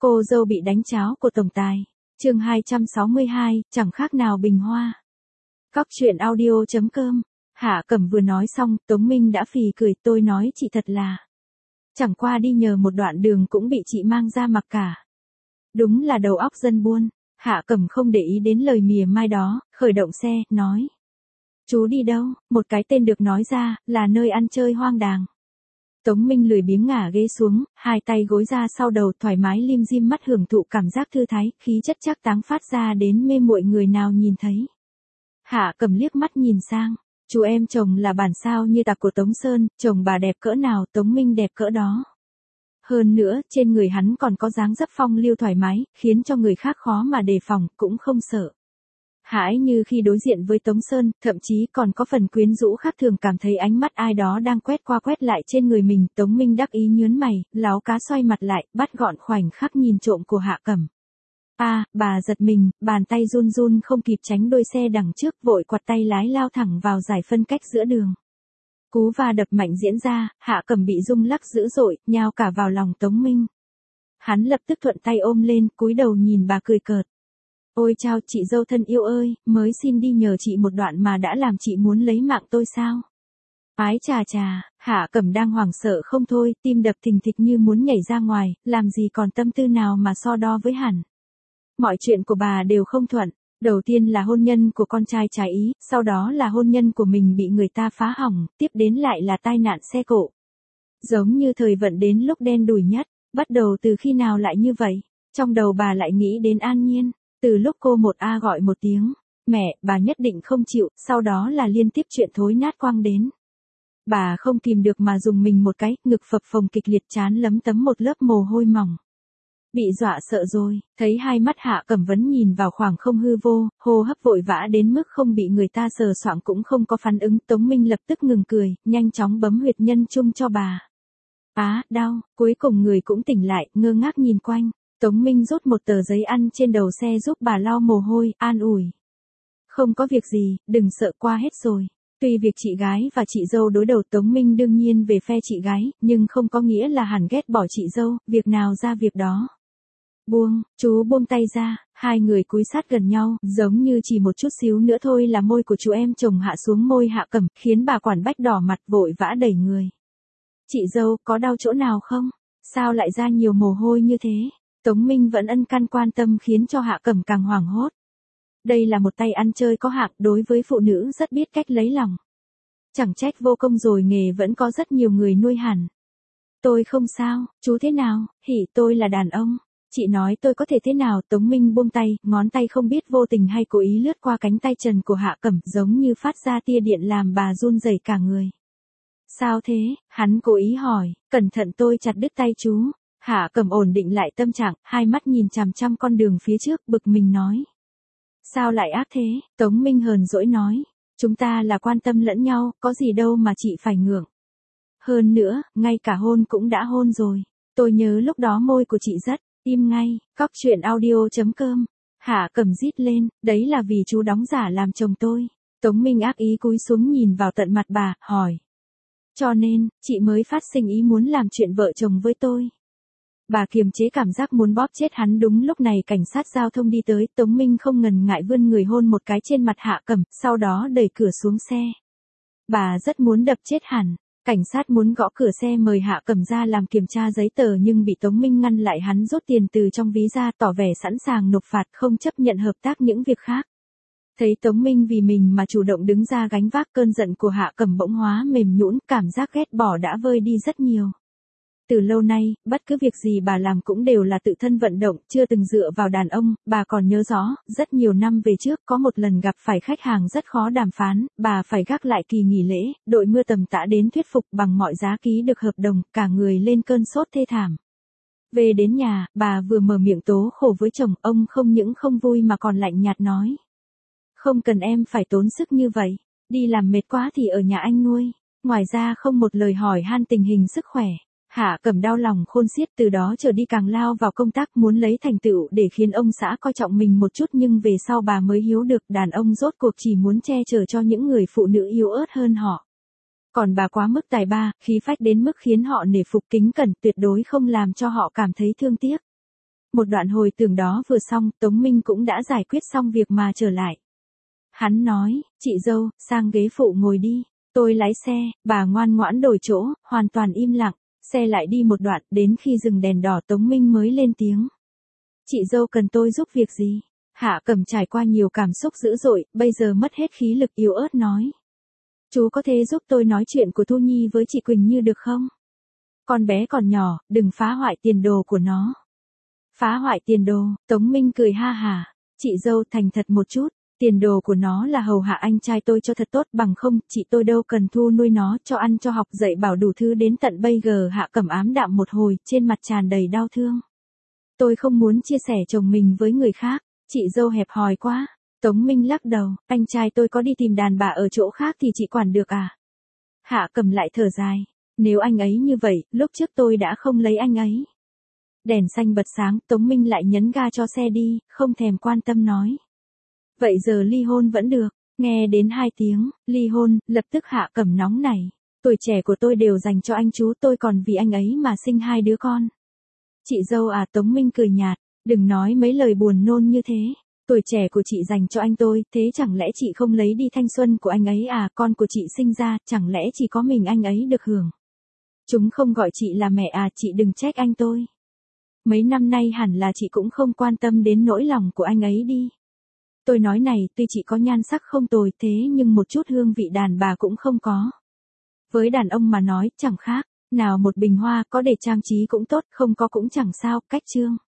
Cô dâu bị đánh cháo của tổng tài. Chương 262, chẳng khác nào bình hoa. Cóc truyện audio.com. Hạ Cẩm vừa nói xong, Tống Minh đã phì cười, tôi nói chị thật là. Chẳng qua đi nhờ một đoạn đường cũng bị chị mang ra mặc cả. Đúng là đầu óc dân buôn. Hạ Cẩm không để ý đến lời mỉa mai đó, khởi động xe, nói. Chú đi đâu? Một cái tên được nói ra, là nơi ăn chơi hoang đàng. Tống Minh lười biếng ngả ghế xuống, hai tay gối ra sau đầu thoải mái lim dim mắt hưởng thụ cảm giác thư thái, khí chất chắc táng phát ra đến mê muội người nào nhìn thấy. Hạ Cẩm liếc mắt nhìn sang, chú em chồng là bản sao như tạc của Tống Sơn, chồng bà đẹp cỡ nào Tống Minh đẹp cỡ đó. Hơn nữa, trên người hắn còn có dáng dấp phong lưu thoải mái, khiến cho người khác khó mà đề phòng, cũng không sợ. Hãi như khi đối diện với Tống Sơn, thậm chí còn có phần quyến rũ khác thường cảm thấy ánh mắt ai đó đang quét qua quét lại trên người mình. Tống Minh đắc ý nhớn mày, láo cá xoay mặt lại, bắt gọn khoảnh khắc nhìn trộm của Hạ Cẩm. Bà giật mình, bàn tay run run không kịp tránh đôi xe đằng trước, vội quặt tay lái lao thẳng vào giải phân cách giữa đường. Cú va đập mạnh diễn ra, Hạ Cẩm bị rung lắc dữ dội, nhào cả vào lòng Tống Minh. Hắn lập tức thuận tay ôm lên, cúi đầu nhìn bà cười cợt. Ôi chao chị dâu thân yêu ơi, mới xin đi nhờ chị một đoạn mà đã làm chị muốn lấy mạng tôi sao? Ái chà chà, Hạ Cẩm đang hoảng sợ không thôi, tim đập thình thịch như muốn nhảy ra ngoài, làm gì còn tâm tư nào mà so đo với hắn. Mọi chuyện của bà đều không thuận, đầu tiên là hôn nhân của con trai trái ý, sau đó là hôn nhân của mình bị người ta phá hỏng, tiếp đến lại là tai nạn xe cộ. Giống như thời vận đến lúc đen đủi nhất, bắt đầu từ khi nào lại như vậy? Trong đầu bà lại nghĩ đến An Nhiên. Từ lúc cô một A gọi một tiếng, mẹ, bà nhất định không chịu, sau đó là liên tiếp chuyện thối nát quang đến. Bà không kìm được mà dùng mình một cái, ngực phập phồng kịch liệt chán lấm tấm một lớp mồ hôi mỏng. Bị dọa sợ rồi, thấy hai mắt Hạ Cẩm vấn nhìn vào khoảng không hư vô, hô hấp vội vã đến mức không bị người ta sờ soạng cũng không có phản ứng. Tống Minh lập tức ngừng cười, nhanh chóng bấm huyệt nhân trung cho bà. Đau, cuối cùng người cũng tỉnh lại, ngơ ngác nhìn quanh. Tống Minh rút một tờ giấy ăn trên đầu xe giúp bà lau mồ hôi, an ủi. Không có việc gì, đừng sợ, qua hết rồi. Tuy việc chị gái và chị dâu đối đầu, Tống Minh đương nhiên về phe chị gái, nhưng không có nghĩa là hẳn ghét bỏ chị dâu, việc nào ra việc đó. Chú buông tay ra, hai người cúi sát gần nhau, giống như chỉ một chút xíu nữa thôi là môi của chú em chồng hạ xuống môi Hạ Cẩm, khiến bà quản bách đỏ mặt vội vã đẩy người. Chị dâu, có đau chỗ nào không? Sao lại ra nhiều mồ hôi như thế? Tống Minh vẫn ân can quan tâm khiến cho Hạ Cẩm càng hoảng hốt. Đây là một tay ăn chơi có hạng, đối với phụ nữ rất biết cách lấy lòng. Chẳng trách vô công rồi nghề vẫn có rất nhiều người nuôi hẳn. Tôi không sao, chú thế nào? Hỉ, tôi là đàn ông. Chị nói tôi có thể thế nào? Tống Minh buông tay, ngón tay không biết vô tình hay cố ý lướt qua cánh tay trần của Hạ Cẩm, giống như phát ra tia điện làm bà run rẩy cả người. Sao thế? Hắn cố ý hỏi, cẩn thận tôi chặt đứt tay chú. Hạ Cẩm ổn định lại tâm trạng, hai mắt nhìn chằm chằm con đường phía trước, bực mình nói. Sao lại ác thế? Tống Minh hờn dỗi nói. Chúng ta là quan tâm lẫn nhau, có gì đâu mà chị phải ngượng. Hơn nữa, ngay cả hôn cũng đã hôn rồi. Tôi nhớ lúc đó môi của chị rất, im ngay, cóc truyện audio.com. Hạ Cẩm rít lên, đấy là vì chú đóng giả làm chồng tôi. Tống Minh ác ý cúi xuống nhìn vào tận mặt bà, hỏi. Cho nên, chị mới phát sinh ý muốn làm chuyện vợ chồng với tôi. Bà kiềm chế cảm giác muốn bóp chết hắn. Đúng lúc này cảnh sát giao thông đi tới, Tống Minh không ngần ngại vươn người hôn một cái trên mặt Hạ Cẩm, sau đó đẩy cửa xuống xe. Bà rất muốn đập chết hắn. Cảnh sát muốn gõ cửa xe mời Hạ Cẩm ra làm kiểm tra giấy tờ nhưng bị Tống Minh ngăn lại. Hắn rút tiền từ trong ví ra, tỏ vẻ sẵn sàng nộp phạt, không chấp nhận hợp tác những việc khác. Thấy Tống Minh vì mình mà chủ động đứng ra gánh vác, cơn giận của Hạ Cẩm bỗng hóa mềm nhũn, cảm giác ghét bỏ đã vơi đi rất nhiều. Từ lâu nay, bất cứ việc gì bà làm cũng đều là tự thân vận động, chưa từng dựa vào đàn ông. Bà còn nhớ rõ, rất nhiều năm về trước có một lần gặp phải khách hàng rất khó đàm phán, bà phải gác lại kỳ nghỉ lễ, đội mưa tầm tã đến thuyết phục bằng mọi giá ký được hợp đồng, cả người lên cơn sốt thê thảm. Về đến nhà, bà vừa mở miệng tố khổ với chồng, ông không những không vui mà còn lạnh nhạt nói. Không cần em phải tốn sức như vậy, đi làm mệt quá thì ở nhà anh nuôi. Ngoài ra không một lời hỏi han tình hình sức khỏe. Hạ Cẩm đau lòng khôn xiết, từ đó trở đi càng lao vào công tác, muốn lấy thành tựu để khiến ông xã coi trọng mình một chút, nhưng về sau bà mới hiểu được đàn ông rốt cuộc chỉ muốn che chở cho những người phụ nữ yếu ớt hơn họ. Còn bà quá mức tài ba, khí phách đến mức khiến họ nể phục kính cẩn, tuyệt đối không làm cho họ cảm thấy thương tiếc. Một đoạn hồi tưởng đó vừa xong, Tống Minh cũng đã giải quyết xong việc mà trở lại. Hắn nói, chị dâu, sang ghế phụ ngồi đi. Tôi lái xe, bà ngoan ngoãn đổi chỗ, hoàn toàn im lặng. Xe lại đi một đoạn, đến khi dừng đèn đỏ Tống Minh mới lên tiếng. Chị dâu cần tôi giúp việc gì? Hạ Cẩm trải qua nhiều cảm xúc dữ dội, bây giờ mất hết khí lực yếu ớt nói. Chú có thể giúp tôi nói chuyện của Thu Nhi với chị Quỳnh Như được không? Con bé còn nhỏ, đừng phá hoại tiền đồ của nó. Phá hoại tiền đồ, Tống Minh cười ha hả. Chị dâu thành thật một chút, tiền đồ của nó là hầu hạ anh trai tôi cho thật tốt, bằng không, chị tôi đâu cần thu nuôi nó, cho ăn cho học dạy bảo đủ thứ đến tận bây giờ. Hạ Cẩm ám đạm một hồi, trên mặt tràn đầy đau thương. Tôi không muốn chia sẻ chồng mình với người khác, chị dâu hẹp hòi quá. Tống Minh lắc đầu, anh trai tôi có đi tìm đàn bà ở chỗ khác thì chị quản được à? Hạ Cẩm lại thở dài, nếu anh ấy như vậy, lúc trước tôi đã không lấy anh ấy. Đèn xanh bật sáng, Tống Minh lại nhấn ga cho xe đi, không thèm quan tâm nói. Vậy giờ ly hôn vẫn được, nghe đến 2 tiếng, ly hôn, lập tức Hạ Cẩm nóng nảy. Tuổi trẻ của tôi đều dành cho anh chú, tôi còn vì anh ấy mà sinh 2 đứa con. Chị dâu à, Tống Minh cười nhạt, đừng nói mấy lời buồn nôn như thế. Tuổi trẻ của chị dành cho anh tôi, thế chẳng lẽ chị không lấy đi thanh xuân của anh ấy à? Con của chị sinh ra, chẳng lẽ chỉ có mình anh ấy được hưởng? Chúng không gọi chị là mẹ à? Chị đừng trách anh tôi. Mấy năm nay hẳn là chị cũng không quan tâm đến nỗi lòng của anh ấy đi. Tôi nói này, tuy chị có nhan sắc không tồi thế nhưng một chút hương vị đàn bà cũng không có. Với đàn ông mà nói, chẳng khác nào một bình hoa, có để trang trí cũng tốt, không có cũng chẳng sao. Cách chương.